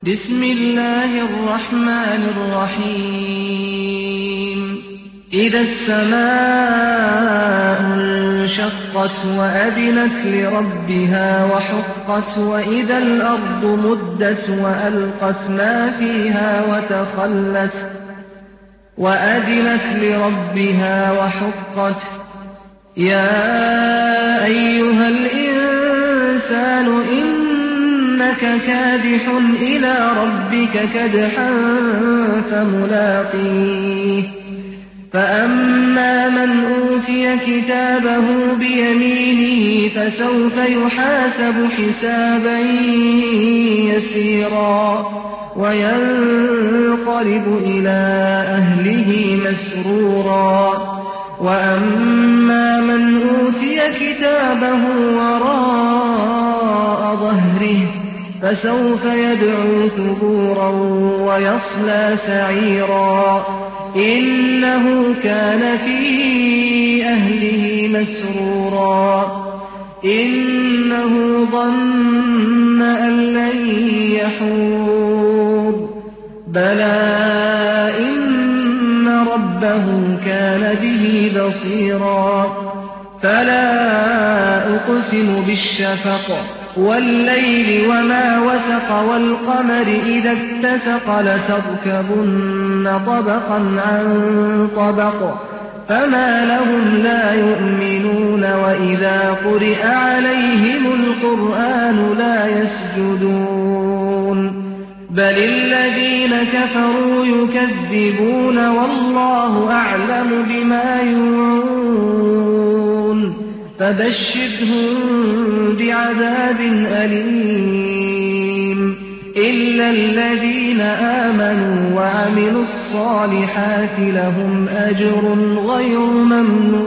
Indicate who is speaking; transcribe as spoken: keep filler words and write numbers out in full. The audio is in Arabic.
Speaker 1: بسم الله الرحمن الرحيم إذا السماء انشقت وأذنت لربها وحقت وإذا الأرض مدت وألقت ما فيها وتخلت وأذنت لربها وحقت يا أيها الإنسان إنك كادح إلى ربك كدحا فملاقيه فأما من أوتي كتابه بيمينه فسوف يحاسب حسابا يسيرا وينقلب إلى أهله مسرورا وأما من أوتي كتابه وراء ظهره فسوف يدعو ثبورا ويصلى سعيرا إنه كان في أهله مسرورا إنه ظن أن لن يحور بلى إن ربه كان به بصيرا فلا أقسم بالشفق والليل وما وسق والقمر إذا اتسق لتركبن طبقا عن طبق فما لهم لا يؤمنون وإذا قرئ عليهم القرآن لا يسجدون بل الذين كفروا يكذبون والله أعلم بما يوعون فبشرهم بعذاب أليم إلا الذين آمنوا وعملوا الصالحات لهم أجر غير ممنون